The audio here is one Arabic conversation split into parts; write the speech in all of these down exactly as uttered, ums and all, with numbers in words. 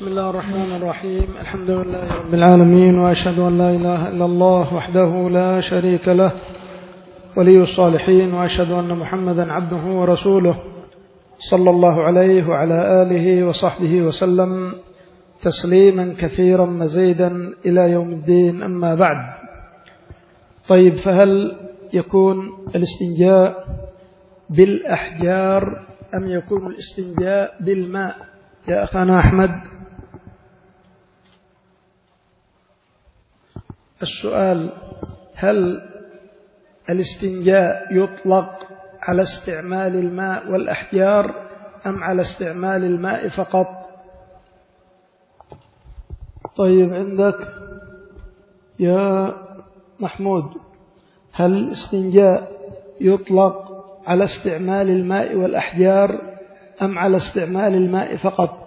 بسم الله الرحمن الرحيم. الحمد لله رب العالمين، وأشهد أن لا إله إلا الله وحده لا شريك له ولي الصالحين، وأشهد أن محمدا عبده ورسوله صلى الله عليه وعلى آله وصحبه وسلم تسليما كثيرا مزيدا إلى يوم الدين. أما بعد، طيب، فهل يكون الاستنجاء بالأحجار أم يكون الاستنجاء بالماء يا أخانا أحمد؟ السؤال: هل الاستنجاء يطلق على استعمال الماء والأحجار أم على استعمال الماء فقط؟ طيب، عندك يا محمود، هل الاستنجاء يطلق على استعمال الماء والأحجار أم على استعمال الماء فقط؟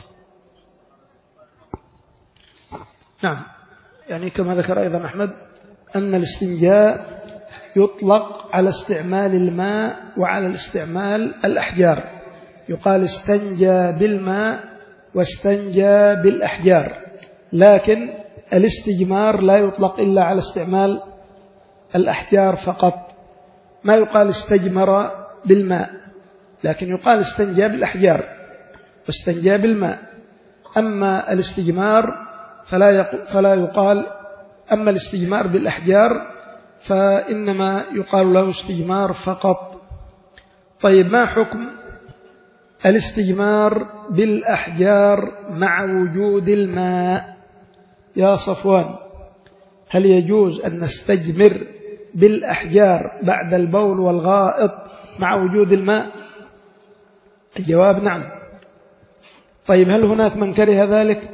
نعم، يعني كما ذكر أيضا أحمد أن الاستنجاء يطلق على استعمال الماء وعلى الاستعمال الأحجار. يقال استنجى بالماء واستنجى بالأحجار، لكن الاستجمار لا يطلق إلا على استعمال الأحجار فقط. ما يقال استجمر بالماء، لكن يقال استنجى بالأحجار واستنجى بالماء. أما الاستجمار فلا فلا يقال أما الاستجمار بالأحجار فإنما يقال له استجمار فقط. طيب، ما حكم الاستجمار بالأحجار مع وجود الماء يا صفوان؟ هل يجوز أن نستجمر بالأحجار بعد البول والغائط مع وجود الماء؟ الجواب نعم. طيب، هل هناك من كره ذلك؟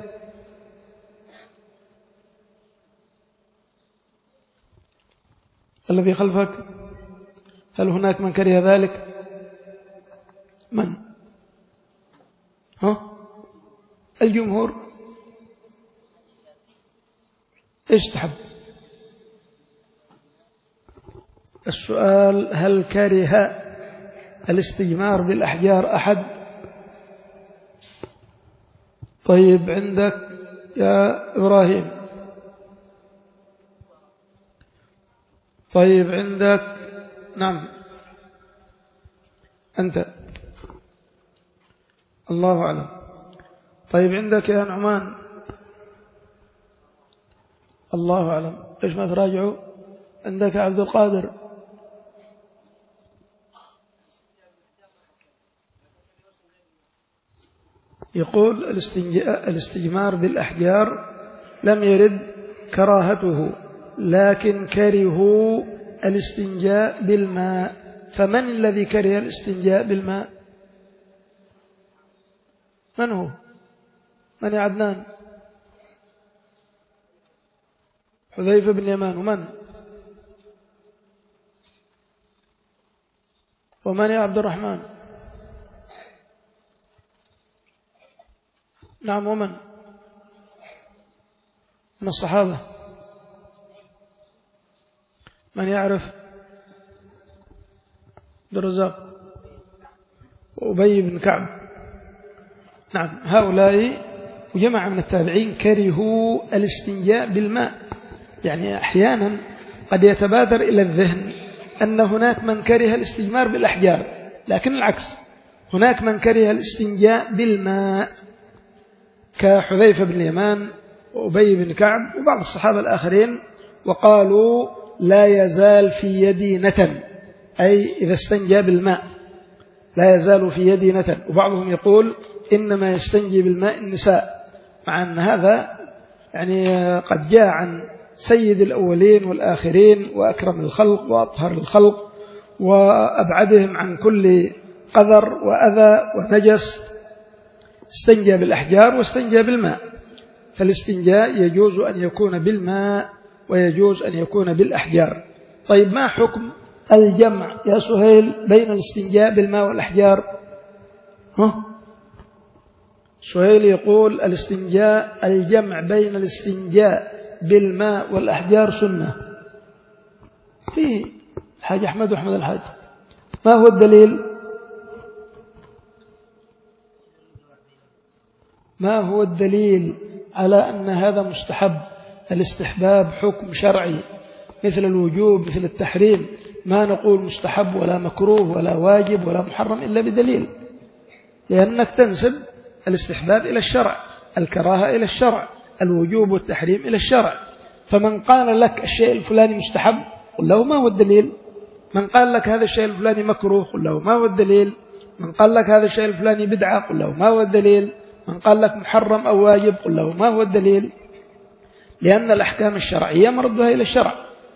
الذي خلفك، هل هناك من كره ذلك؟ من؟ ها؟ الجمهور. إيش تحب؟ السؤال: هل كره الاستجمار بالأحجار أحد؟ طيب، عندك يا إبراهيم. طيب، عندك نعم أنت، الله أعلم. طيب، عندك يا نعمان، الله أعلم. ليش ما تراجعوا؟ عندك يا عبد القادر. يقول الاستجمار بالأحجار لم يرد كراهته، لكن كرهوا الاستنجاء بالماء. فمن الذي كره الاستنجاء بالماء؟ من هو؟ من يا عدنان؟ حذيفة بن اليمان. ومن؟ ومن يا عبد الرحمن؟ نعم، ومن من الصحابة؟ من يعرف؟ عبد الرزاق وأبي بن كعب. نعم، هؤلاء وجماعة من التابعين كرهوا الاستنجاء بالماء. يعني أحيانا قد يتبادر إلى الذهن أن هناك من كره الاستجمار بالأحجار، لكن العكس، هناك من كره الاستنجاء بالماء كحذيفة بن اليمان وأبي بن كعب وبعض الصحابة الآخرين، وقالوا لا يزال في يدي نتن، أي إذا استنجى بالماء لا يزال في يدي نتن. وبعضهم يقول إنما يستنجي بالماء النساء، مع أن هذا يعني قد جاء عن سيد الأولين والآخرين وأكرم الخلق وأطهر الخلق وأبعدهم عن كل قذر وأذى ونجس، استنجى بالأحجار واستنجى بالماء. فالاستنجاء يجوز أن يكون بالماء ويجوز أن يكون بالأحجار. طيب، ما حكم الجمع يا سهيل بين الاستنجاء بالماء والأحجار؟ ها؟ سهيل يقول الاستنجاء الجمع بين الاستنجاء بالماء والأحجار سنة. فيه الحاج أحمد وأحمد الحاج، ما هو الدليل؟ ما هو الدليل على أن هذا مستحب؟ الاستحباب حكم شرعي مثل الوجوب مثل التحريم، ما نقول مستحب ولا مكروه ولا واجب ولا محرم إلا بدليل، لأنك تنسب الاستحباب إلى الشرع، الكراهة إلى الشرع، الوجوب والتحريم إلى الشرع. فمن قال لك الشيء الفلاني مستحب قل له ما هو الدليل؟ من قال لك هذا الشيء الفلاني مكروه قل له ما هو الدليل؟ من قال لك هذا الشيء الفلاني بدعة قل له ما هو الدليل؟ من قال لك محرم أو واجب قل له ما هو الدليل؟ لأن الأحكام الشرعية مردها إلى الشرع.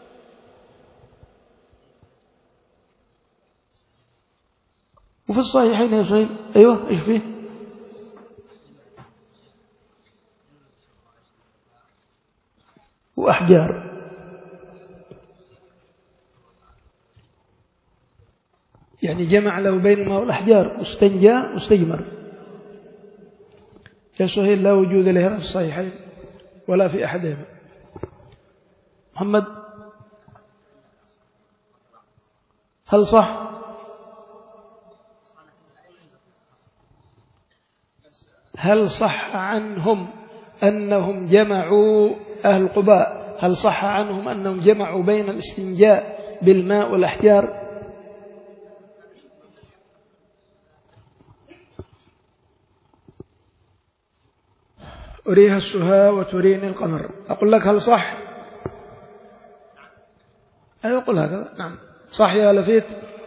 وفي الصحيحين يا صحيح أيوه إيش فيه؟ وأحجار. يعني جمع له بين الماء والأحجار واستنجى واستجمر. يا سهيل لا وجود له في الصحيحين ولا في أحدهما. محمد هل صح؟ هل صح عنهم أنهم جمعوا أهل قباء، هل صح عنهم أنهم جمعوا بين الاستنجاء بالماء والأحجار؟ أريها السهى وتريني القمر. أقول لك هل صح؟ أيوة أقول هكذا. نعم صح يا لفيت.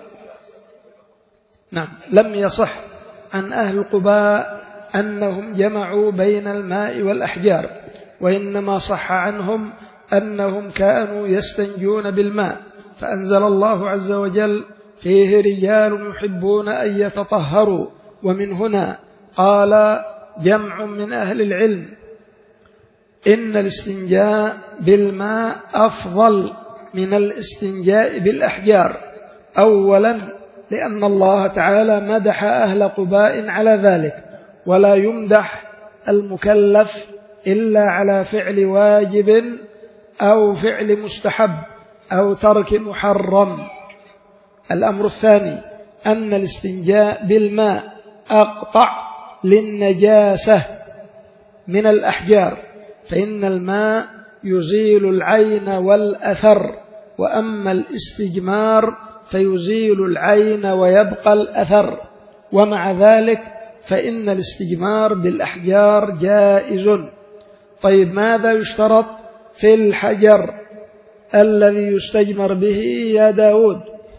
نعم لم يصح عن أهل قباء أنهم جمعوا بين الماء والأحجار، وإنما صح عنهم أنهم كانوا يستنجون بالماء، فأنزل الله عز وجل فيه رجال يحبون أن يتطهروا. ومن هنا قال جمع من أهل العلم إن الاستنجاء بالماء أفضل من الاستنجاء بالأحجار، أولا لأن الله تعالى مدح أهل قباء على ذلك، ولا يمدح المكلف إلا على فعل واجب أو فعل مستحب أو ترك محرم. الأمر الثاني أن الاستنجاء بالماء أقطع للنجاسة من الأحجار، فإن الماء يزيل العين والأثر، وأما الاستجمار فيزيل العين ويبقى الأثر. ومع ذلك فإن الاستجمار بالأحجار جائز. طيب ماذا يشترط في الحجر الذي يستجمر به يا داود؟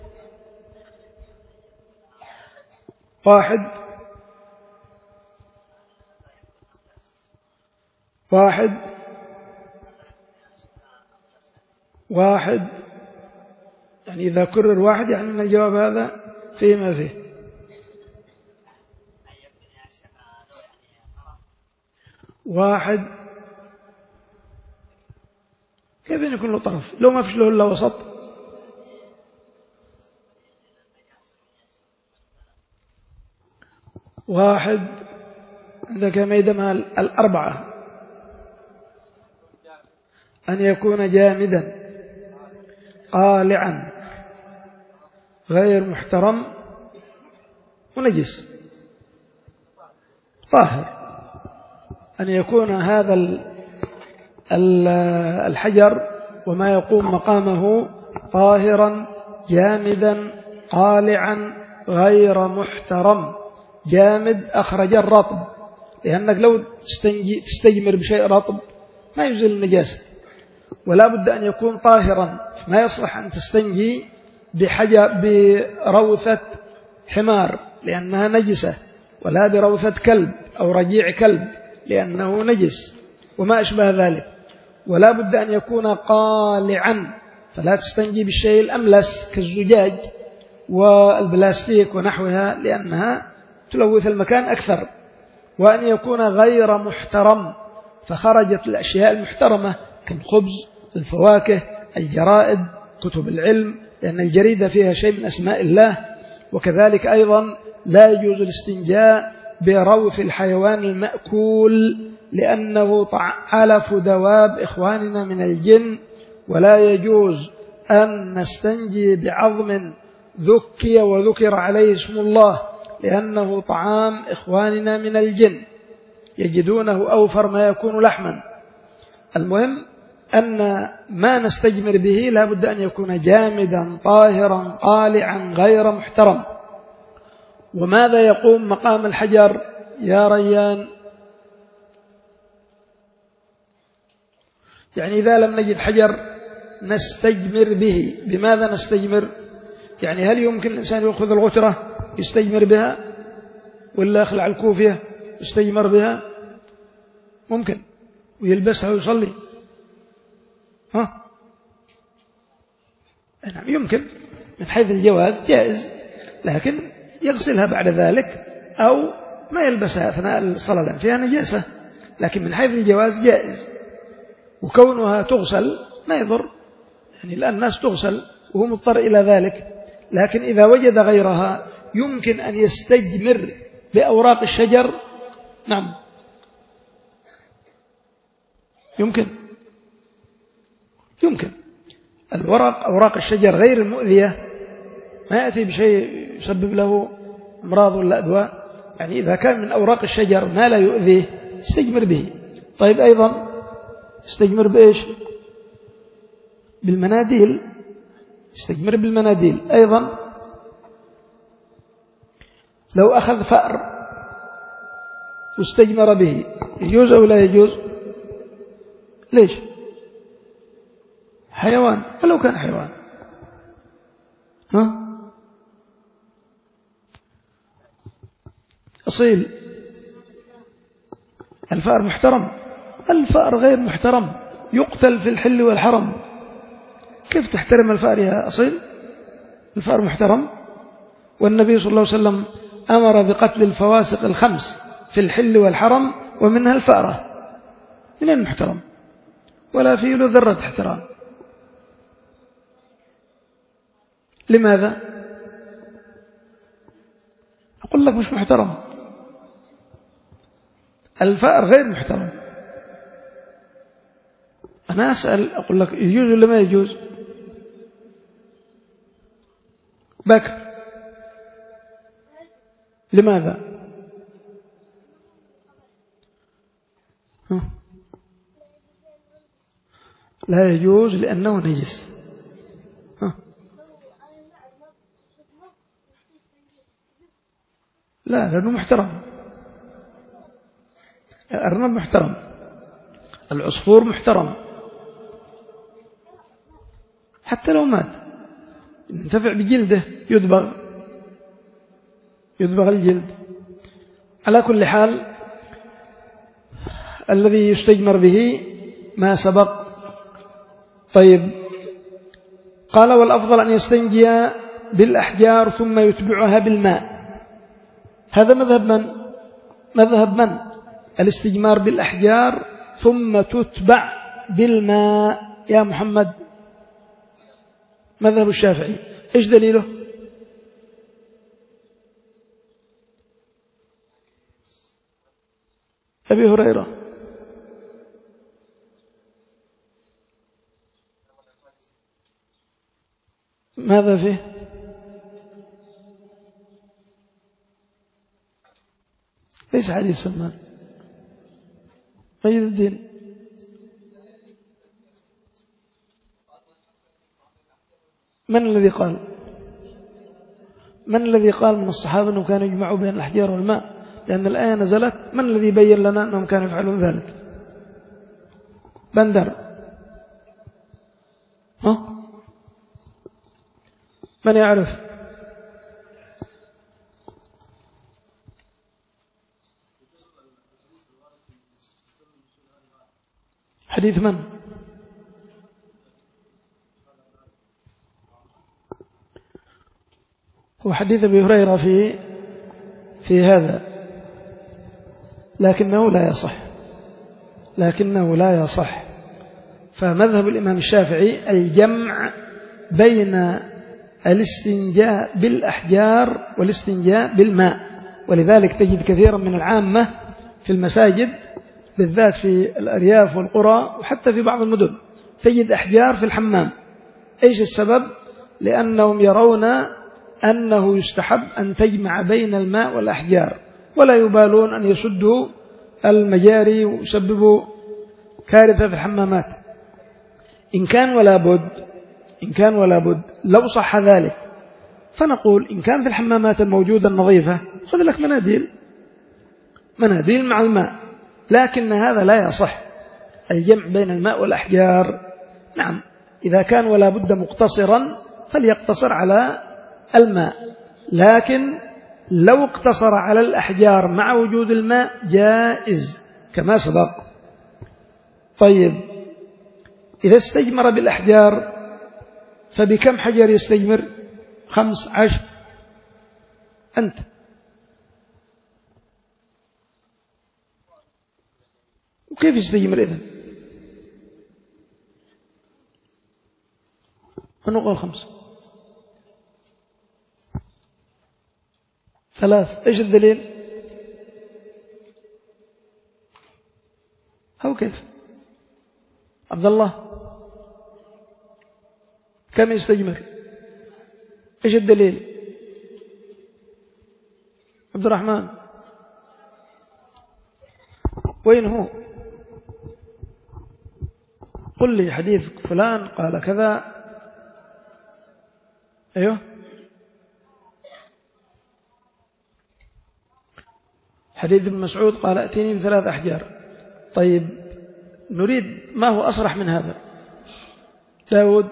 واحد واحد واحد يعني إذا كرر واحد يعني أن الجواب هذا فيه ما فيه. واحد كيف يكون له طرف لو ما فيش له إلا وسط؟ واحد عندك ميدما الأربعة أن يكون جامدا قالعا غير محترم ونجس طاهر. أن يكون هذا الحجر وما يقوم مقامه طاهرا جامدا قالعا غير محترم. جامد أخرج الرطب، لأنك لو تستجمر بشيء رطب ما يزيل النجاسة، ولا بد أن يكون طاهرا. ما يصلح أن تستنجي بحجر بروثة حمار لأنها نجسة، ولا بروثة كلب أو رجيع كلب لأنه نجس وما أشبه ذلك. ولا بد أن يكون قالعا، فلا تستنجي بالشيء الأملس كالزجاج والبلاستيك ونحوها لأنها تلوث المكان أكثر. وأن يكون غير محترم، فخرجت الأشياء المحترمة كالخبز الفواكه الجرائد كتب العلم، لأن الجريدة فيها شيء من أسماء الله. وكذلك أيضا لا يجوز الاستنجاء بروث الحيوان المأكول لأنه علف دواب إخواننا من الجن. ولا يجوز أن نستنجي بعظم ذكي وذكر عليه اسم الله لأنه طعام إخواننا من الجن. يجدونه أوفر ما يكون لحما. المهم أن ما نستجمر به لا بد أن يكون جامدا طاهرا قالعا غير محترم. وماذا يقوم مقام الحجر يا ريان؟ يعني إذا لم نجد حجر نستجمر به، بماذا نستجمر؟ يعني هل يمكن الإنسان يأخذ الغترة يستجمر بها، ولا يخلع الكوفية يستجمر بها؟ ممكن، ويلبسها ويصلي. ها؟ نعم يمكن، من حيث الجواز جائز، لكن يغسلها بعد ذلك أو ما يلبسها أثناء الصلاة لأن فيها نجاسة، لكن من حيث الجواز جائز. وكونها تغسل ما يضر، يعني الآن الناس تغسل وهو مضطر إلى ذلك، لكن إذا وجد غيرها يمكن أن يستجمر بأوراق الشجر. نعم يمكن يمكن الورق، أوراق الشجر غير المؤذية، ما يأتي بشيء يسبب له أمراض ولا أدواء، يعني إذا كان من أوراق الشجر ما لا يؤذيه استجمر به. طيب أيضا استجمر بإيش؟ بالمناديل، استجمر بالمناديل. أيضا لو أخذ فأر واستجمر به يجوز أو لا يجوز؟ ليش؟ حيوان، ولو كان حيوان. ها؟ أصيل. الفأر محترم، الفأر غير محترم، يقتل في الحل والحرم. كيف تحترم الفأر يا أصيل؟ الفأر محترم، والنبي صلى الله عليه وسلم أمر بقتل الفواسق الخمس في الحل والحرم ومنها الفأرة. من المحترم؟ ولا فيه له ذرة احترام. لماذا؟ أقول لك مش محترم، الفأر غير محترم. أنا أسأل أقول لك يجوز ولا ما يجوز؟ بكر، لماذا؟ ها؟ لا يجوز لأنه نجس. ها؟ لا، لأنه محترم. الأرنب محترم، العصفور محترم، حتى لو مات ينتفع بجلده، يدبغ يدبغ الجلد. على كل حال الذي يستجمر به ما سبق. طيب، قال والأفضل أن يستنجي بالأحجار ثم يتبعها بالماء. هذا مذهب من؟ مذهب من؟ الاستجمار بالأحجار ثم تتبع بالماء يا محمد. مذهب الشافعي. إيش دليله؟ أبي هريرة. ماذا فيه؟ ليس حديث سلمان. أي الدين؟ من الذي قال؟ من الذي قال من الصحابة أنهم كانوا يجمعوا بين الأحجار والماء؟ لأن الآية نزلت، من الذي بين لنا أنهم كانوا يفعلون ذلك؟ بندر. ها؟ من يعرف؟ حديث من؟ هو حديث أبي هريرة في في هذا، لكنه لا يصح، لكنه لا يصح. فمذهب الإمام الشافعي الجمع بين الاستنجاء بالأحجار والاستنجاء بالماء، ولذلك تجد كثيرا من العامة في المساجد بالذات في الأرياف والقرى وحتى في بعض المدن تجد أحجار في الحمام. إيش السبب؟ لأنهم يرون أنه يستحب أن تجمع بين الماء والأحجار، ولا يبالون أن يسدوا المجاري ويسببوا كارثة في الحمامات. إن كان ولا بد إن كان ولا بد لو صح ذلك فنقول إن كان في الحمامات الموجودة النظيفة خذ لك مناديل مناديل مع الماء، لكن هذا لا يصح الجمع بين الماء والأحجار. نعم إذا كان ولا بد مقتصرا فليقتصر على الماء، لكن لو اقتصر على الأحجار مع وجود الماء جائز كما سبق. طيب إذا استجمر بالأحجار فبكم حجر يستجمر؟ خمس عشر. أنت وكيف يستجمر إذن؟ من قال خمس؟ ثلاث. إيش الدليل؟ هو كيف؟ عبد الله كم يستجمر؟ إيش الدليل؟ عبد الرحمن وين هو؟ قل لي حديث فلان قال كذا. أيوه حديث ابن مسعود قال أتيني بثلاث أحجار. طيب نريد ما هو أصرح من هذا. داود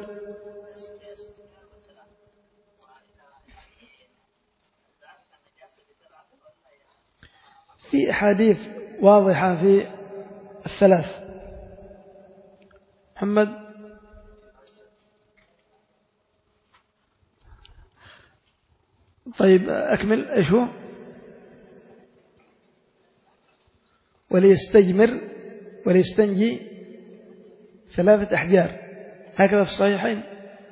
في أحاديث واضحة في الثلاث. محمد طيب أكمل. إيش هو؟ وليستجمر وليستنجي ثلاثة أحجار، هكذا في الصحيحين.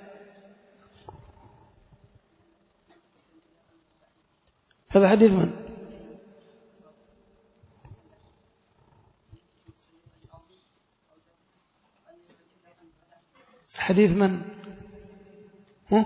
هذا حديث من؟ حديث من؟ هم؟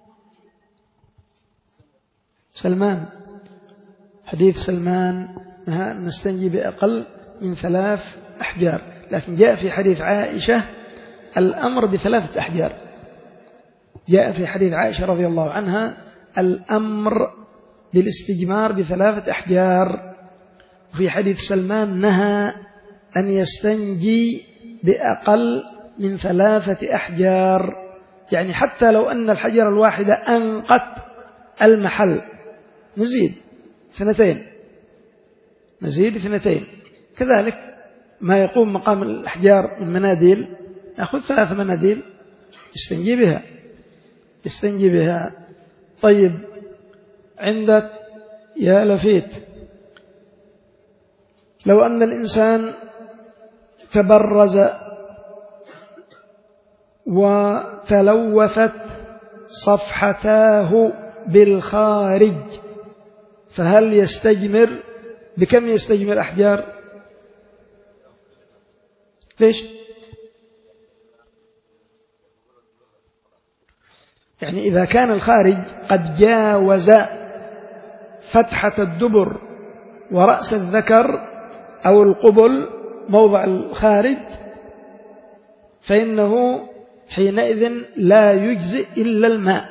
سلمان. حديث سلمان نهى أن نستنجي بأقل من ثلاث أحجار، لكن جاء في حديث عائشة الأمر بثلاثة أحجار. جاء في حديث عائشة رضي الله عنها الأمر بالاستجمار بثلاثة أحجار. وفي حديث سلمان نهى أن يستنجي بأقل من ثلاثة أحجار، يعني حتى لو أن الحجر الواحدة أنقت المحل نزيد اثنتين نزيد اثنتين. كذلك ما يقوم مقام الأحجار من مناديل، يأخذ ثلاث مناديل يستنجي بها يستنجي بها. طيب عندك يا لفيت، لو أن الإنسان تبرز وتلوثت صفحتاه بالخارج فهل يستجمر؟ بكم يستجمر أحجار؟ ليش؟ يعني إذا كان الخارج قد جاوز فتحة الدبر ورأس الذكر أو القبل موضع الخارج فإنه حينئذ لا يجزئ إلا الماء.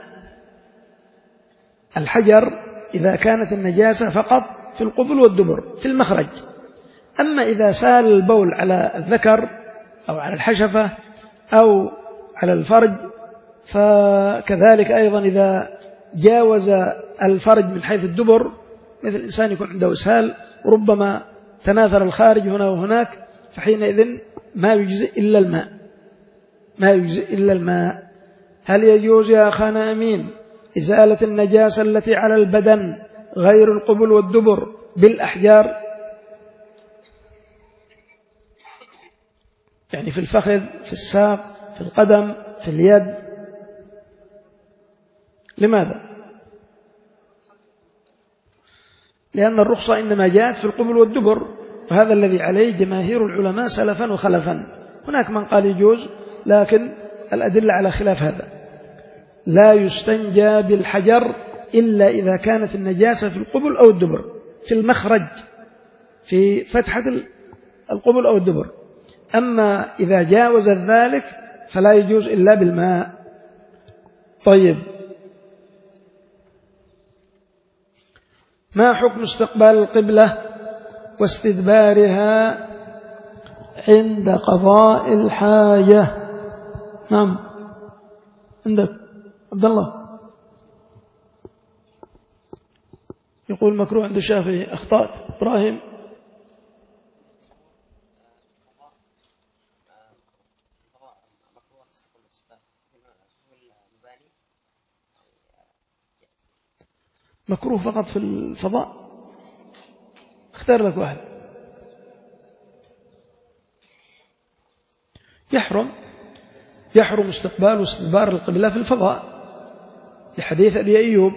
الحجر إذا كانت النجاسة فقط في القبل والدبر في المخرج. أما إذا سال البول على الذكر أو على الحشفة أو على الفرج فكذلك أيضا إذا جاوز الفرج من حيث الدبر، مثل الإنسان يكون عنده إسهال وربما تناثر الخارج هنا وهناك، فحينئذ ما يجزئ إلا الماء ما يجزئ إلا الماء. هل يجوز يا أخانا أمين إزالة النجاسة التي على البدن غير القبل والدبر بالأحجار؟ يعني في الفخذ، في الساق، في القدم، في اليد. لماذا؟ لأن الرخصة إنما جاءت في القبل والدبر، وهذا الذي عليه جماهير العلماء سلفا وخلفا. هناك من قال يجوز، لكن الأدلة على خلاف هذا. لا يستنجى بالحجر إلا إذا كانت النجاسة في القبل أو الدبر، في المخرج في فتحة القبل أو الدبر. أما إذا جاوز ذلك فلا يجوز إلا بالماء. طيب، ما حكم استقبال القبلة واستدبارها عند قضاء الحاجة؟ نعم، عندك عبد الله يقول مكروه عند الشافعي. أخطأت. إبراهيم؟ مكروه فقط في الفضاء. اختار لك واحد. يحرم يحرم استقبال واستدبار القبلة في الفضاء لحديث أبي أيوب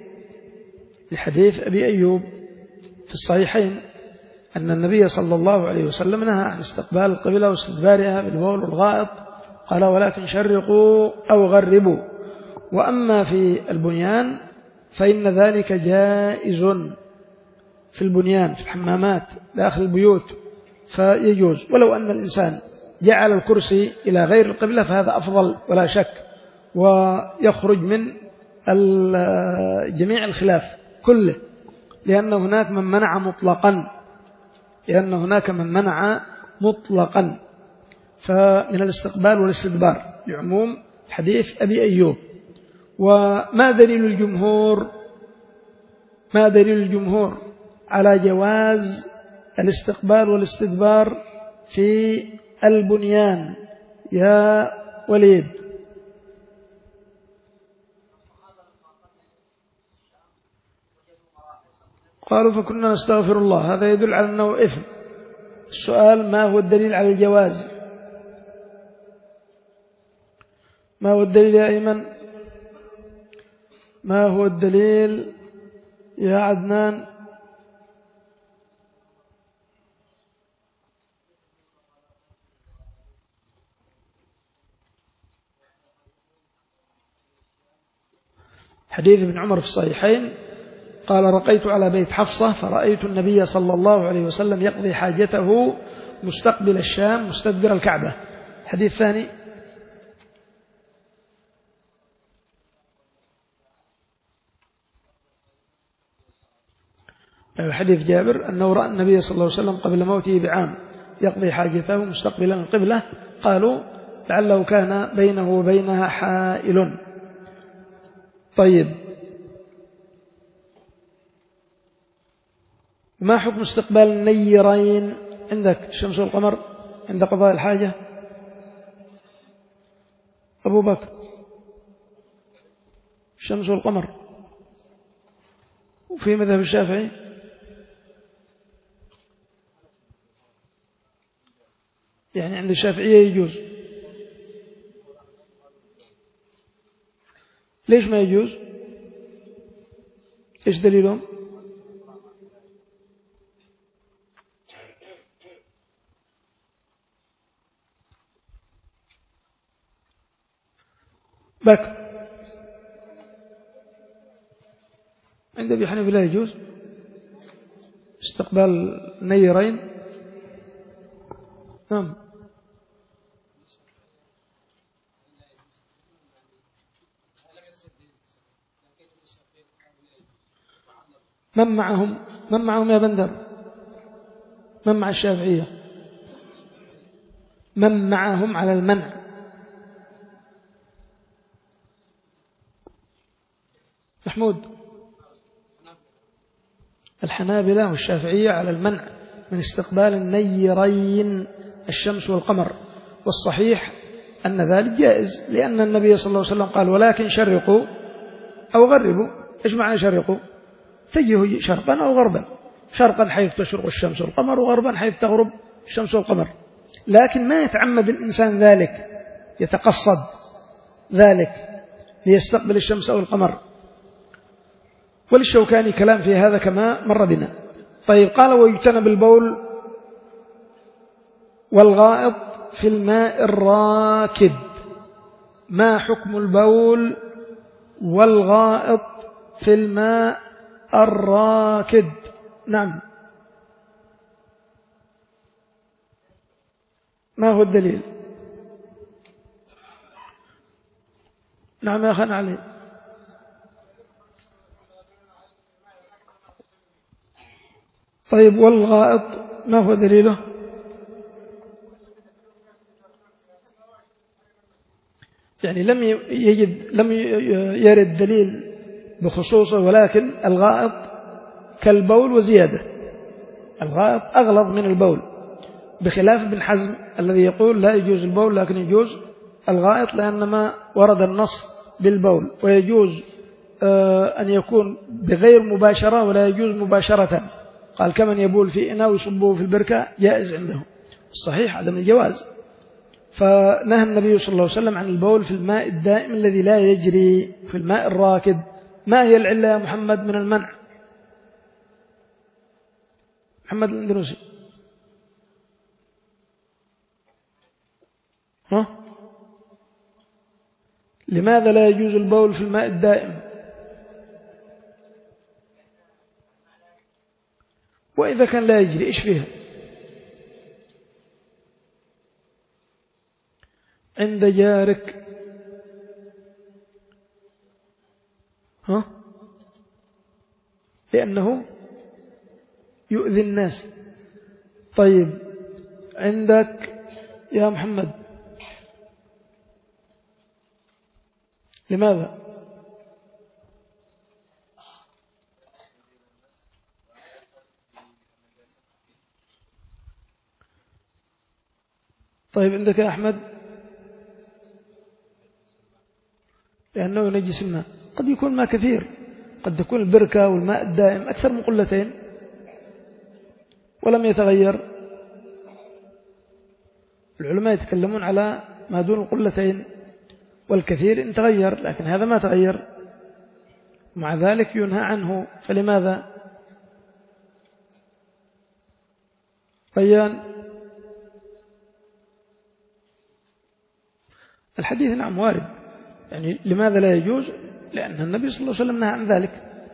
لحديث أبي أيوب في الصحيحين أن النبي صلى الله عليه وسلم نهى عن استقبال القبلة واستدبارها بالبول والغائط، قال ولكن شرقوا أو غربوا. وأما في البنيان فإن ذلك جائز في البنيان، في الحمامات داخل البيوت فيجوز، ولو أن الإنسان جعل الكرسي إلى غير القبلة فهذا أفضل ولا شك، ويخرج من جميع الخلاف كله، لأن هناك من منع مطلقا لأن هناك من منع مطلقا فمن الاستقبال والاستدبار بعموم حديث أبي أيوب. وما دليل الجمهور ما دليل الجمهور على جواز الاستقبال والاستدبار في البنيان يا وليد؟ قالوا فكنا نستغفر الله، هذا يدل على أنه إثم. السؤال ما هو الدليل على الجواز؟ ما هو الدليل يا أيمن؟ ما هو الدليل يا عدنان؟ حديث ابن عمر في الصحيحين قال رقيت على بيت حفصة فرأيت النبي صلى الله عليه وسلم يقضي حاجته مستقبل الشام مستدبر الكعبة. حديث ثاني. حديث جابر أنه رأى النبي صلى الله عليه وسلم قبل موته بعام يقضي حاجته مستقبلا القبلة، قالوا لعله كان بينه وبينها حائل. طيب، ما حكم استقبال النيرين عندك الشمس والقمر عند قضاء الحاجة؟ أبو بكر، الشمس والقمر. وفي مذهب الشافعي يعني عند الشافعية يجوز. ليش ما يجوز؟ إيش دليلهم؟ بكر عند أبي حنيفة لا يجوز استقبال النيرين. نعم. من معهم من معهم يا بندر؟ من مع الشافعية؟ من معهم على المنع؟ محمود. الحنابلة والشافعية على المنع من استقبال النيرين الشمس والقمر، والصحيح أن ذلك جائز، لأن النبي صلى الله عليه وسلم قال ولكن شرقوا أو غربوا. إيش معنى شرقوا؟ تجه شرقا أو غربا، شرقا حيث تشرق الشمس والقمر، وغربا حيث تغرب الشمس والقمر. لكن ما يتعمد الإنسان ذلك، يتقصد ذلك ليستقبل الشمس أو القمر. وللشوكاني كلام في هذا كما مر بنا. طيب، قال ويجتنب البول والغائط في الماء الراكد. ما حكم البول والغائط في الماء الراكد؟ نعم. ما هو الدليل؟ نعم يا أخانا علي. طيب والغائط ما هو دليله؟ يعني لم يجد لم يرد دليل بخصوصه، ولكن الغائط كالبول وزيادة. الغائط أغلظ من البول، بخلاف ابن حزم الذي يقول لا يجوز البول لكن يجوز الغائط، لأنما ورد النص بالبول، ويجوز أن يكون بغير مباشرة ولا يجوز مباشرة. قال كمن يبول في إناء ويصبه في البركة جائز عنده. الصحيح عدم الجواز. فنهى النبي صلى الله عليه وسلم عن البول في الماء الدائم الذي لا يجري، في الماء الراكد. ما هي العلة يا محمد من المنع؟ محمد الاندلسي. ها؟ لماذا لا يجوز البول في الماء الدائم؟ وإذا كان لا يجري إيش فيها؟ عند جارك. ها؟ لأنه يؤذي الناس. طيب عندك يا محمد لماذا؟ طيب عندك يا أحمد لأنه ينجس الماء. قد يكون ماء كثير، قد تكون البركة والماء الدائم أكثر من قلتين ولم يتغير. العلماء يتكلمون على ما دون القلتين، والكثير إن تغير، لكن هذا ما تغير، مع ذلك ينهى عنه. فلماذا؟ ريان. الحديث نعم وارد. يعني لماذا لا يجوز؟ لأن النبي صلى الله عليه وسلم نهى عن ذلك.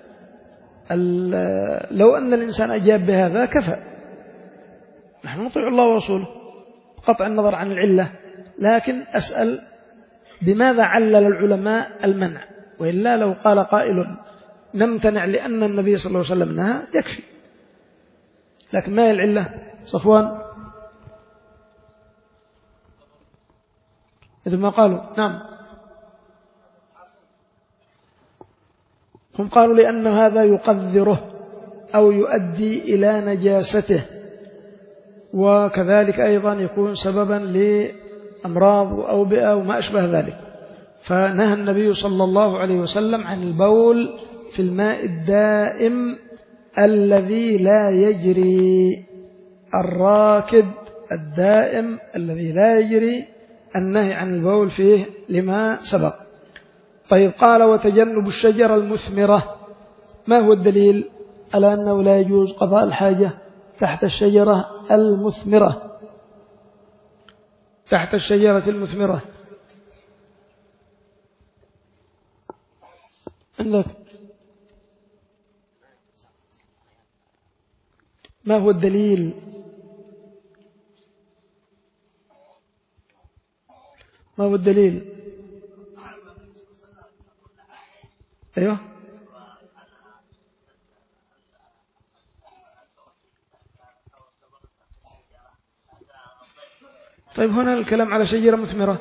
لو أن الإنسان أجاب بهذا كفى. نحن نطيع الله ورسوله قطع النظر عن العلة، لكن أسأل بماذا علل العلماء المنع؟ وإلا لو قال قائل نمتنع لأن النبي صلى الله عليه وسلم نهى يكفي. لكن ما هي العلة؟ صفوان مثل ما قالوا. نعم هم قالوا لأن هذا يقذره أو يؤدي إلى نجاسته، وكذلك أيضا يكون سببا لأمراض وأوبئة وما أشبه ذلك. فنهى النبي صلى الله عليه وسلم عن البول في الماء الدائم الذي لا يجري، الراكد الدائم الذي لا يجري، النهي عن البول فيه لما سبق. طيب قال وتجنب الشجرة المثمرة، ما هو الدليل على أنه لا يجوز قضاء الحاجة تحت الشجرة المثمرة؟ تحت الشجرة المثمرة عندك ما هو الدليل؟ ما هو الدليل؟ أيوه طيب هنا الكلام على شجرة مثمرة.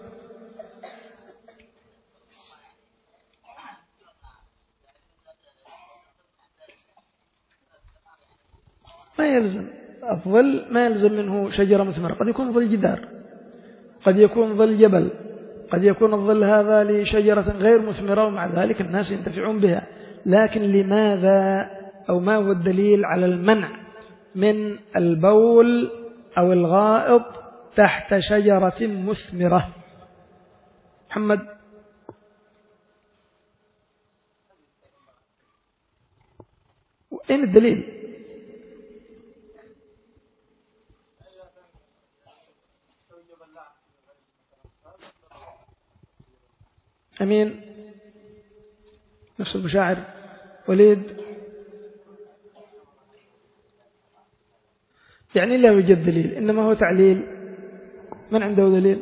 ما يلزم الظل، ما يلزم منه شجرة مثمرة. قد يكون ظل جدار، قد يكون ظل جبل، قد يكون الظل هذا لشجرة غير مثمرة ومع ذلك الناس ينتفعون بها. لكن لماذا أو ما هو الدليل على المنع من البول أو الغائط تحت شجرة مثمرة؟ محمد أين الدليل؟ أمين نفس المشاعر. وليد يعني لا يوجد دليل، إنما هو تعليل. من عنده دليل؟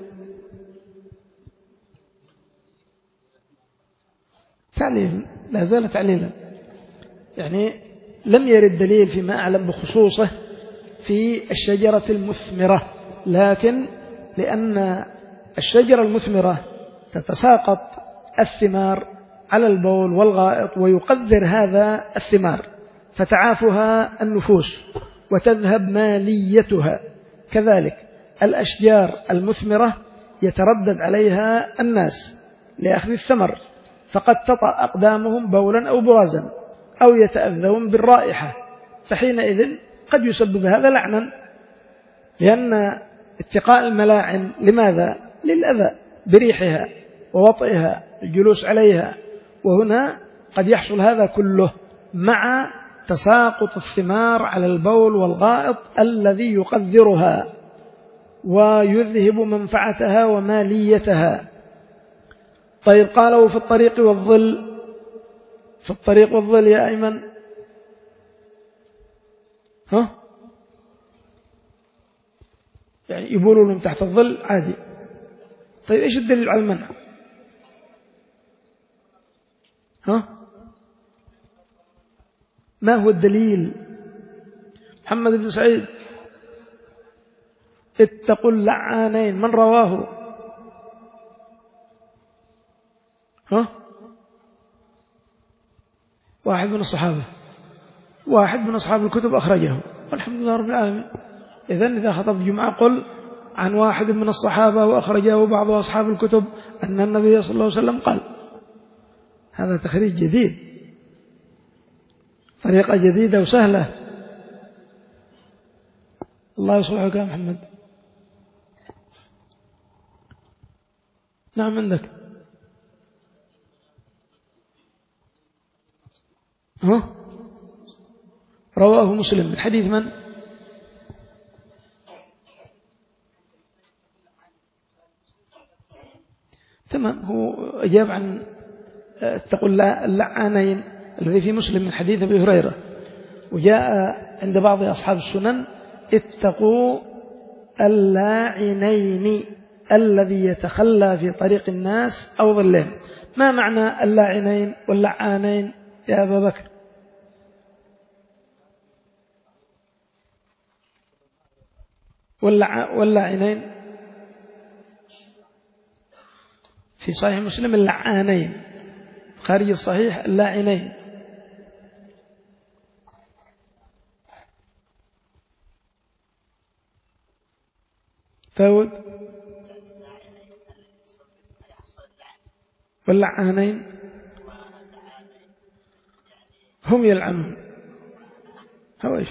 تعليل، لا زال تعليلا، يعني لم يرد دليل فيما أعلم بخصوصه في الشجرة المثمرة، لكن لأن الشجرة المثمرة تتساقط الثمار على البول والغائط ويقدر هذا الثمار فتعافها النفوس وتذهب ماليتها، كذلك الأشجار المثمرة يتردد عليها الناس لأخذ الثمر فقد تطأ أقدامهم بولا أو برازا أو يتأذون بالرائحة، فحينئذ قد يسبب هذا لعنا، لأن اتقاء الملاعن لماذا؟ للأذى بريحها ووطئها الجلوس عليها، وهنا قد يحصل هذا كله مع تساقط الثمار على البول والغائط الذي يقذرها ويذهب منفعتها وماليتها. طيب قالوا في الطريق والظل، في الطريق والظل يا أيمن، ها يعني يبولوا لهم تحت الظل عادي. طيب إيش الدليل على المنع؟ ها ما هو الدليل؟ محمد بن سعيد، اتقوا اللعانين، من رواه؟ ها واحد من الصحابة، واحد من أصحاب الكتب أخرجه، والحمد لله رب العالمين. إذن إذا خطب جمعة قل عن واحد من الصحابة وأخرجه بعض أصحاب الكتب أن النبي صلى الله عليه وسلم قال. هذا تخريج جديد، طريقة جديدة وسهلة. الله يصلحك يا محمد. نعم عندك. ها رواه مسلم من حديث من؟ تمام، هو أجاب عن اتقوا اللعانين الذي في مسلم من حديث أبي هريرة، وجاء عند بعض أصحاب السنن اتقوا اللاعنين الذي يتخلى في طريق الناس أو ظلهم. ما معنى اللاعنين واللعانين يا أبا بكر؟ واللاعنين في صحيح مسلم اللعانين، خارج الصحيح اللاعنين. داود واللعانين هم يلعنون. هو إيش؟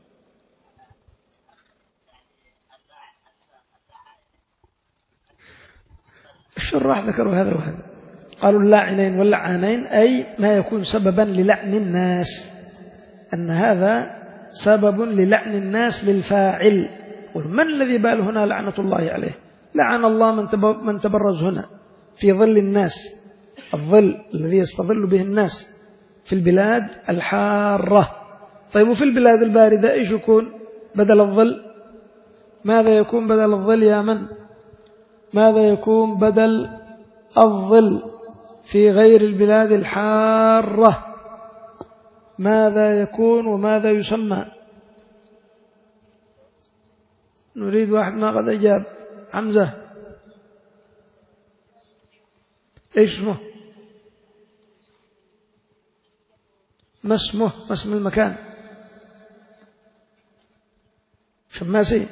الشراح ذكروا هذا وهذا، قالوا اللاعنين واللعانين أي ما يكون سببا للعن الناس، أن هذا سبب للعن الناس للفاعل. من الذي بال هنا لعنة الله عليه؟ لعن الله من تبرز هنا في ظل الناس، الظل الذي يستظل به الناس في البلاد الحارة. طيب وفي البلاد الباردة إيش يكون بدل الظل؟ ماذا يكون بدل الظل يا من؟ ماذا يكون بدل الظل في غير البلاد الحارة؟ ماذا يكون وماذا يسمى؟ نريد واحد ما قد أجاب. حمزة إيش اسمه؟ ما اسمه؟ ما اسم المكان؟ شماسي،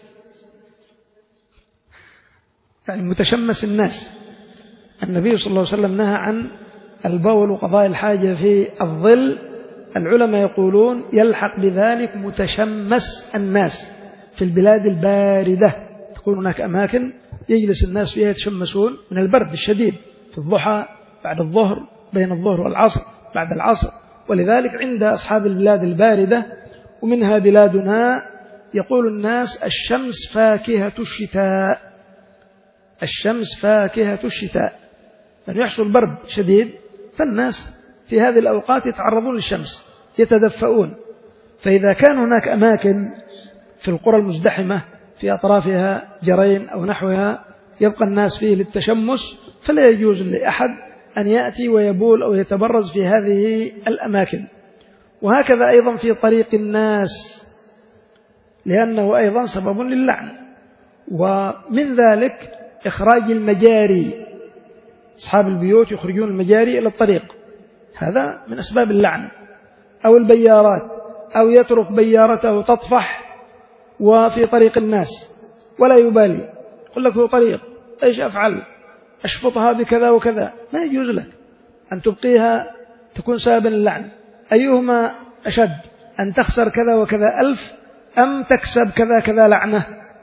يعني متشمس الناس. النبي صلى الله عليه وسلم نهى عن البول وقضاء الحاجة في الظل. العلماء يقولون يلحق بذلك متشمس الناس في البلاد الباردة، تكون هناك أماكن يجلس الناس فيها يتشمسون من البرد الشديد في الضحى، بعد الظهر، بين الظهر والعصر، بعد العصر. ولذلك عند أصحاب البلاد الباردة ومنها بلادنا يقول الناس الشمس فاكهة الشتاء، الشمس فاكهة الشتاء، يعني يحصل برد شديد فالناس في هذه الأوقات يتعرضون للشمس يتدفئون. فإذا كان هناك أماكن في القرى المزدحمة في أطرافها جرين أو نحوها يبقى الناس فيه للتشمس، فلا يجوز لأحد أن يأتي ويبول أو يتبرز في هذه الأماكن. وهكذا أيضا في طريق الناس، لأنه أيضا سبب للعن. ومن ذلك إخراج المجاري، أصحاب البيوت يخرجون المجاري إلى الطريق، هذا من أسباب اللعن. أو البيارات، أو يترك بيارته تطفح وفي طريق الناس ولا يبالي، يقول لك هو طريق، إيش أفعل؟ أشفطها بكذا وكذا، ما يجوز لك أن تبقيها تكون سببا للعن. أيهما أشد، أن تخسر كذا وكذا ألف أم تكسب كذا كذا لعنة؟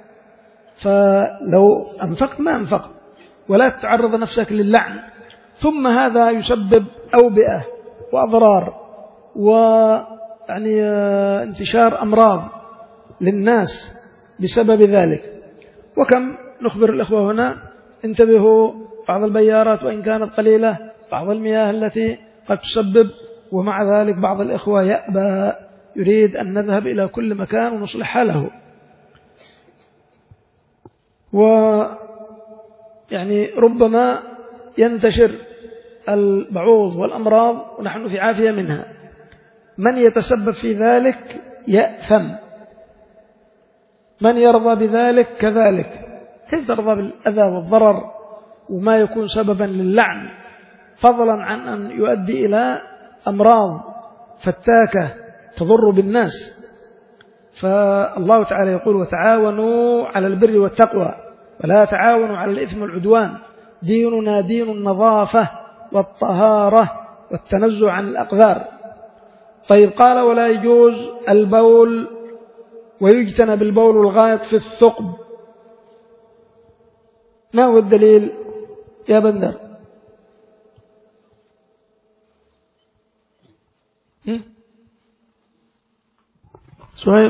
فلو أنفقت ما أنفقت، ولا تعرض نفسك للعن. ثم هذا يسبب أوبئة وأضرار ويعني انتشار أمراض للناس بسبب ذلك. وكم نخبر الإخوة هنا انتبهوا، بعض البيارات وإن كانت قليلة، بعض المياه التي قد تسبب، ومع ذلك بعض الإخوة يأبى، يريد أن نذهب إلى كل مكان ونصلح حاله. ويعني ربما ينتشر البعوض والأمراض ونحن في عافية منها. من يتسبب في ذلك يأثم، من يرضى بذلك كذلك. كيف ترضى بالأذى والضرر وما يكون سببا للعن، فضلا عن أن يؤدي إلى أمراض فتاكة تضر بالناس؟ فالله تعالى يقول: وتعاونوا على البر والتقوى ولا تعاونوا على الإثم والعدوان، ديننا دين النظافة والطهارة والتنزع عن الأقذار. طيب، قال: ولا يجوز البول ويجتنب البول والغائط في الثقب. ما هو الدليل يا بندر؟ سهيل،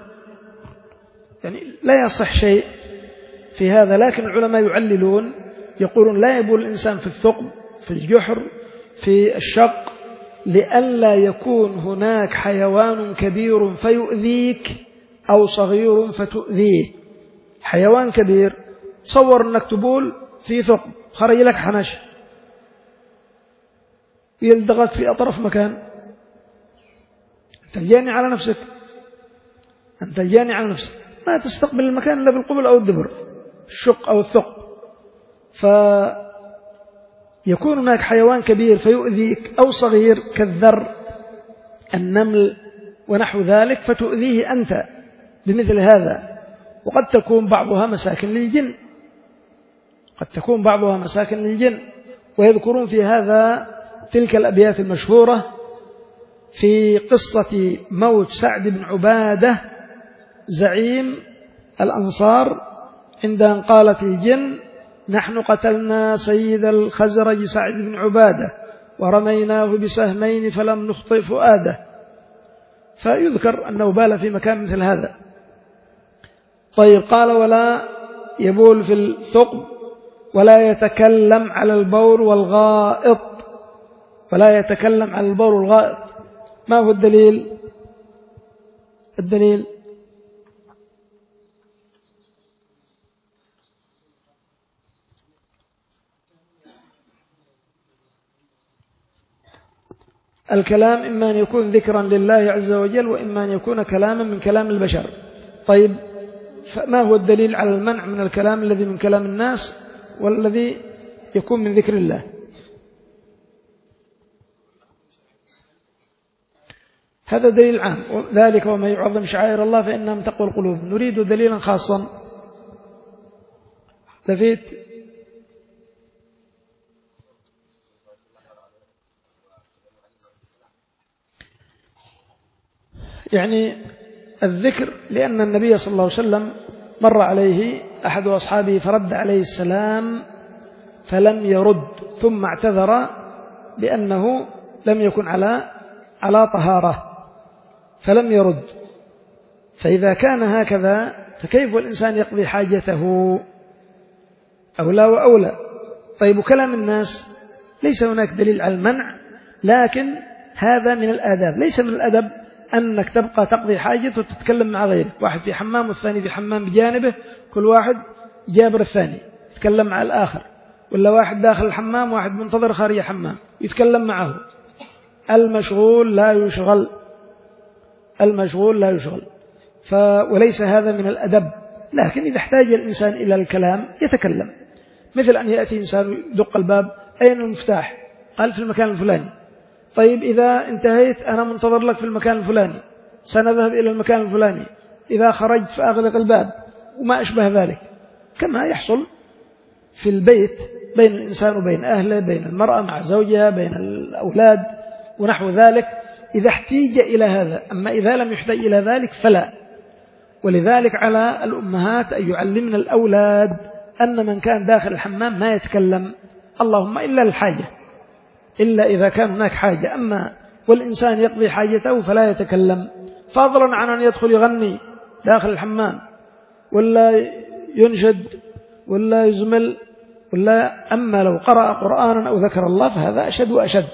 يعني لا يصح شيء في هذا، لكن العلماء يعللون، يقولون لا يبول الإنسان في الثقب، في الجحر، في الشق، لئلا يكون هناك حيوان كبير فيؤذيك أو صغير فتؤذيه. حيوان كبير، تصور أنك تبول في ثقب، خرج لك حنش يلدغك في أطرف مكان، أنت الجاني على نفسك، أنت الجاني على نفسك، ما تستقبل المكان إلا بالقبل أو الدبر، الشق أو الثقب. فيكون هناك حيوان كبير فيؤذيك أو صغير كالذر، النمل ونحو ذلك، فتؤذيه أنت بمثل هذا. وقد تكون بعضها مساكن للجن، قد تكون بعضها مساكن للجن. ويذكرون في هذا تلك الأبيات المشهورة في قصة موت سعد بن عبادة زعيم الأنصار، عند أن قالت الجن: نحن قتلنا سيد الخزرج سعد بن عبادة ورميناه بسهمين فلم نخطئ فؤاده. فيذكر أنه بال في مكان مثل هذا. طيب، قال: ولا يبول في الثقب ولا يتكلم على البول والغائط، ولا يتكلم على البول والغائط. ما هو الدليل؟ الدليل الكلام إما أن يكون ذكرا لله عز وجل، وإما أن يكون كلاما من كلام البشر. طيب، فما هو الدليل على المنع من الكلام الذي من كلام الناس والذي يكون من ذكر الله؟ هذا دليل عام، ذلك وما يعظم شعائر الله فإنها من تقوى القلوب. نريد دليلا خاصا. لفيت يعني الذكر، لأن النبي صلى الله عليه وسلم مر عليه أحد أصحابه فرد عليه السلام فلم يرد، ثم اعتذر بأنه لم يكن على على طهارة فلم يرد. فإذا كان هكذا فكيف الإنسان يقضي حاجته؟ أولى وأولى. طيب، كلام الناس ليس هناك دليل على المنع، لكن هذا من الآداب. ليس من الأدب أنك تبقى تقضي حاجة وتتكلم مع غيرك، واحد في حمام والثاني في حمام بجانبه، كل واحد جابر الثاني يتكلم مع الآخر، ولا واحد داخل الحمام واحد منتظر خارج الحمام يتكلم معه. المشغول لا يشغل، المشغول لا يشغل. ف... وليس هذا من الأدب، لكن إذا احتاج الإنسان إلى الكلام يتكلم، مثل أن يأتي إنسان يدق الباب، أين المفتاح؟ قال في المكان الفلاني. طيب إذا انتهيت أنا منتظر لك في المكان الفلاني، سنذهب إلى المكان الفلاني، إذا خرجت فأغلق الباب، وما أشبه ذلك، كما يحصل في البيت بين الإنسان وبين أهله، بين المرأة مع زوجها، بين الأولاد ونحو ذلك، إذا احتيج إلى هذا. أما إذا لم يحتاج إلى ذلك فلا. ولذلك على الأمهات أن يعلمن الأولاد أن من كان داخل الحمام ما يتكلم، اللهم إلا الحاجة، إلا إذا كان هناك حاجة. أما والإنسان يقضي حاجته فلا يتكلم، فضلا عن أن يدخل يغني داخل الحمام، ولا ينشد، ولا يزمل، ولا. أما لو قرأ قرآنا أو ذكر الله فهذا أشد وأشد.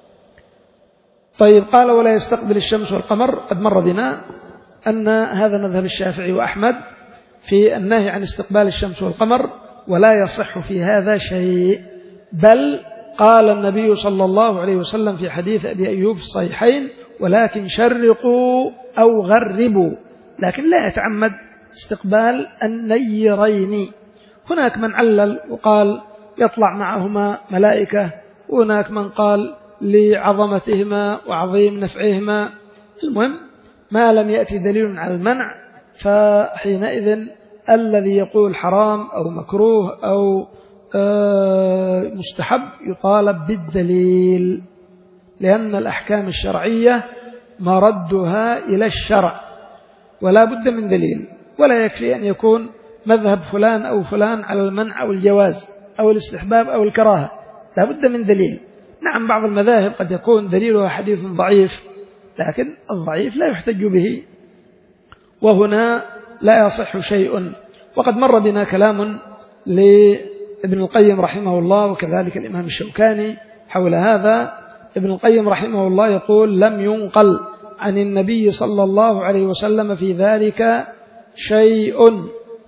طيب قال ولا يستقبل الشمس والقمر. قد مر بنا أن هذا مذهب الشافعي وأحمد في النهي عن استقبال الشمس والقمر، ولا يصح في هذا شيء. بل قال النبي صلى الله عليه وسلم في حديث أبي أيوب في الصحيحين ولكن شرقوا أو غربوا، لكن لا يتعمد استقبال النيرين. هناك من علل وقال يطلع معهما ملائكة، وهناك من قال لعظمتهما وعظيم نفعهما. المهم ما لم يأتي دليل على المنع، فحينئذ الذي يقول حرام أو مكروه أو مستحب يطالب بالدليل، لأن الأحكام الشرعية مردها إلى الشرع ولا بد من دليل. ولا يكفي أن يكون مذهب فلان أو فلان على المنع أو الجواز أو الاستحباب أو الكراهة، لا بد من دليل. نعم بعض المذاهب قد يكون دليلها حديث ضعيف، لكن الضعيف لا يحتج به، وهنا لا يصح شيء. وقد مر بنا كلام لابن القيم رحمه الله وكذلك الإمام الشوكاني حول هذا. ابن القيم رحمه الله يقول لم ينقل عن النبي صلى الله عليه وسلم في ذلك شيء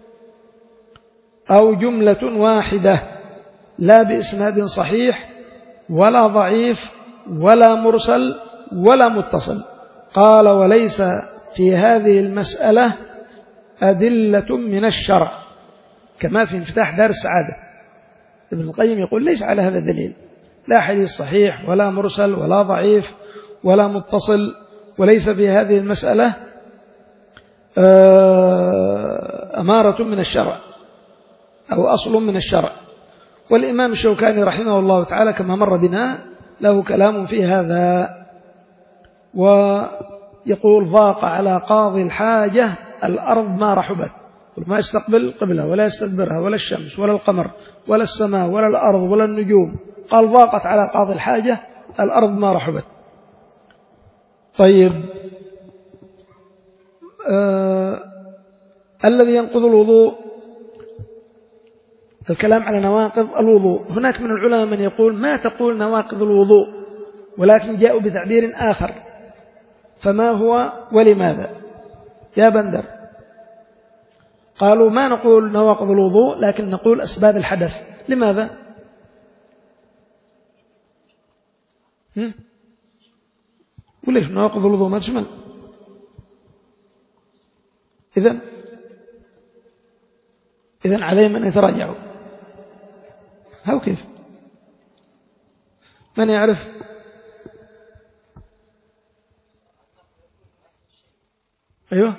أو جملة واحدة، لا بإسناد صحيح ولا ضعيف ولا مرسل ولا متصل. قال وليس في هذه المسألة أدلة من الشرع، كما في انفتاح دار السعادة. ابن القيم يقول ليس على هذا دليل، لا حديث صحيح ولا مرسل ولا ضعيف ولا متصل، وليس في هذه المسألة أمارة من الشرع أو أصل من الشرع. والإمام الشوكاني رحمه الله تعالى كما مر بنا له كلام في هذا، ويقول ضاق على قاضي الحاجة الأرض ما رحبت، ما يستقبل قبلها ولا يستدبرها ولا الشمس ولا القمر ولا السماء ولا الأرض ولا النجوم. قال ضاقت على قاضي الحاجة الأرض ما رحبت. طيب آه الذي ينقض الوضوء، الكلام على نواقض الوضوء. هناك من العلماء من يقول ما تقول نواقض الوضوء، ولكن جاءوا بتعبير آخر، فما هو ولماذا يا بندر؟ قالوا ما نقول نواقض الوضوء لكن نقول أسباب الحدث. لماذا؟ هم؟ وليش نواقض الوضوء ما تشمل؟ إذن إذن عليهم أن يتراجعوا. هاو كيف؟ من يعرف؟ أيوه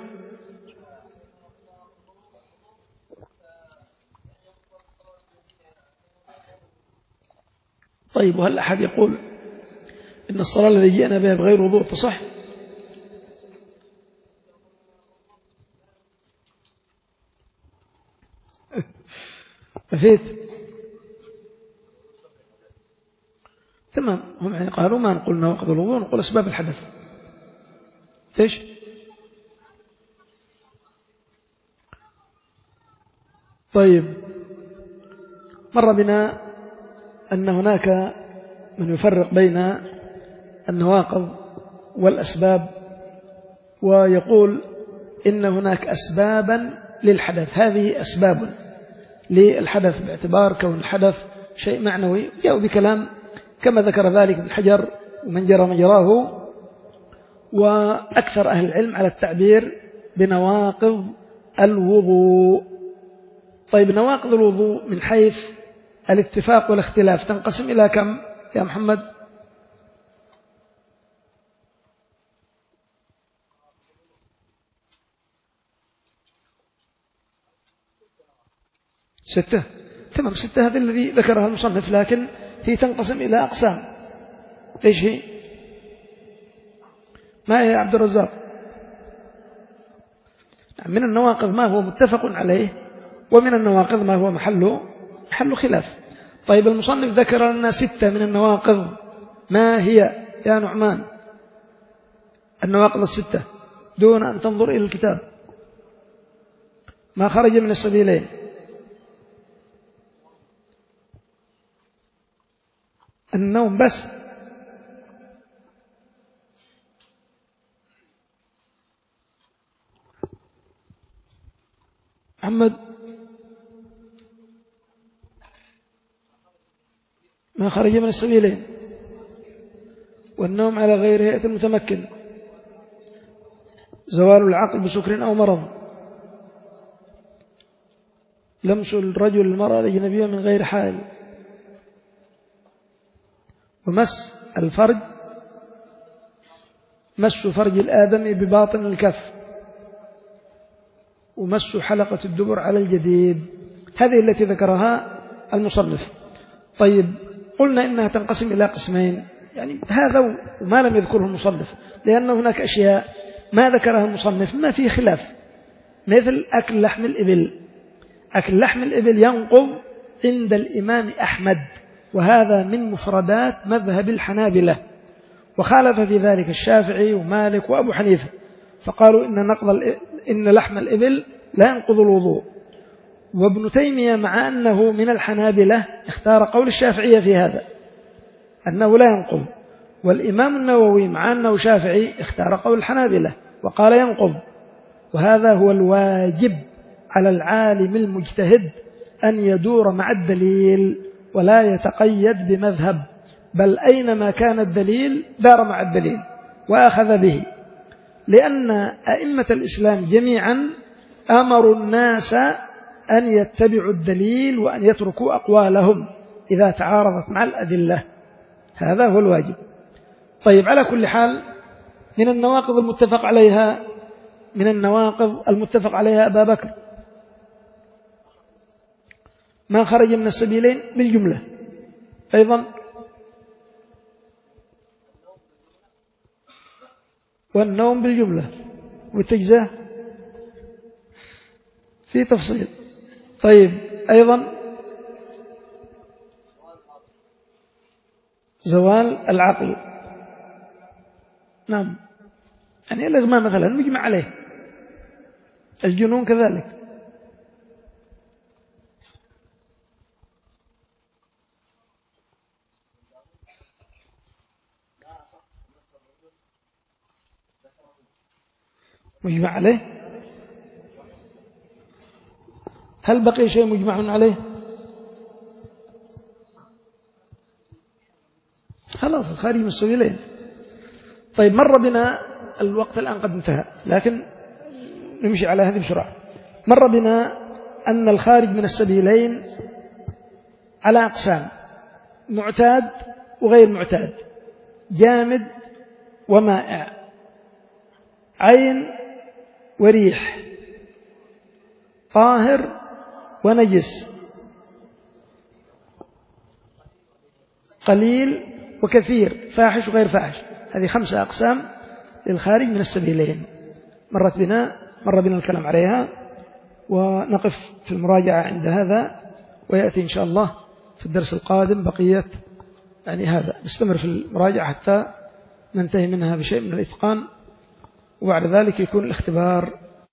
طيب، وهل أحد يقول إن الصلاة الذي جئنا بها بغير وضوء تصح؟ أفيت تمام. هم يعني قالوا ما نقول نواقض الوضوء، نقول أسباب الحدث. إيش؟ طيب مر بنا أن هناك من يفرق بين النواقض والأسباب ويقول إن هناك أسبابا للحدث، هذه أسباب للحدث باعتبار كون الحدث شيء معنوي، جاءوا بكلام كما ذكر ذلك ابن حجر ومن جرى مجراه، وأكثر أهل العلم على التعبير بنواقض الوضوء. طيب نواقض الوضوء من حيث الاتفاق والاختلاف تنقسم إلى كم يا محمد؟ ستة. تمام، ستة هذا الذي ذكرها المصنف، لكن هي تنقسم إلى أقسام. إيش هي؟ ما هي يا عبد الرزاق؟ من النواقض ما هو متفق عليه، ومن النواقض ما هو محل محل خلاف. طيب المصنف ذكر لنا ستة من النواقض، ما هي يا نعمان النواقض الستة دون أن تنظر إلى الكتاب؟ ما خرج من السبيلين. النوم بس. محمد ما خرج من السبيلين، والنوم على غير هيئة المتمكن، زوال العقل بسكر أو مرض، لمس الرجل المرأة الأجنبية من غير حائل، ومس الفرج، مس فرج الآدمي بباطن الكف، ومس حلقة الدبر على الجديد. هذه التي ذكرها المصنف. طيب قلنا إنها تنقسم إلى قسمين، يعني هذا وما لم يذكره المصنف، لأن هناك أشياء ما ذكرها المصنف ما فيه خلاف، مثل أكل لحم الإبل. أكل لحم الإبل ينقض عند الإمام أحمد، وهذا من مفردات مذهب الحنابلة، وخالف في ذلك الشافعي ومالك وأبو حنيفة، فقالوا إن نقض إن لحم الإبل لا ينقض الوضوء. وابن تيمية مع أنه من الحنابلة اختار قول الشافعية في هذا أنه لا ينقض، والإمام النووي مع أنه شافعي اختار قول الحنابلة وقال ينقض. وهذا هو الواجب على العالم المجتهد، أن يدور مع الدليل ولا يتقيد بمذهب، بل أينما كان الدليل دار مع الدليل وأخذ به، لأن أئمة الإسلام جميعا أمروا الناس أن يتبعوا الدليل وأن يتركوا أقوالهم إذا تعارضت مع الأدلة، هذا هو الواجب. طيب على كل حال، من النواقض المتفق عليها من النواقض المتفق عليها أبا بكر ما خرج من السبيلين بالجملة. أيضا والنوم بالجملة والتجزاء في تفصيل. طيب أيضا زوال العقل، نعم، يعني الإغماء مثلا مجمع عليه، الجنون كذلك. مجمع عليه. هل بقي شيء مجمع عليه؟ خلاص الخارج من السبيلين. طيب مر بنا الوقت الآن قد انتهى، لكن نمشي على هذه بسرعة. مر بنا أن الخارج من السبيلين على أقسام: معتاد وغير معتاد، جامد ومائع، عين وريح، طاهر ونجس، قليل وكثير، فاحش وغير فاحش. هذه خمسة أقسام للخارج من السبيلين، مرت بنا مر بنا الكلام عليها، ونقف في المراجعة عند هذا، ويأتي إن شاء الله في الدرس القادم بقية يعني هذا. نستمر في المراجعة حتى ننتهي منها بشيء من الإتقان، وبعد ذلك يكون الاختبار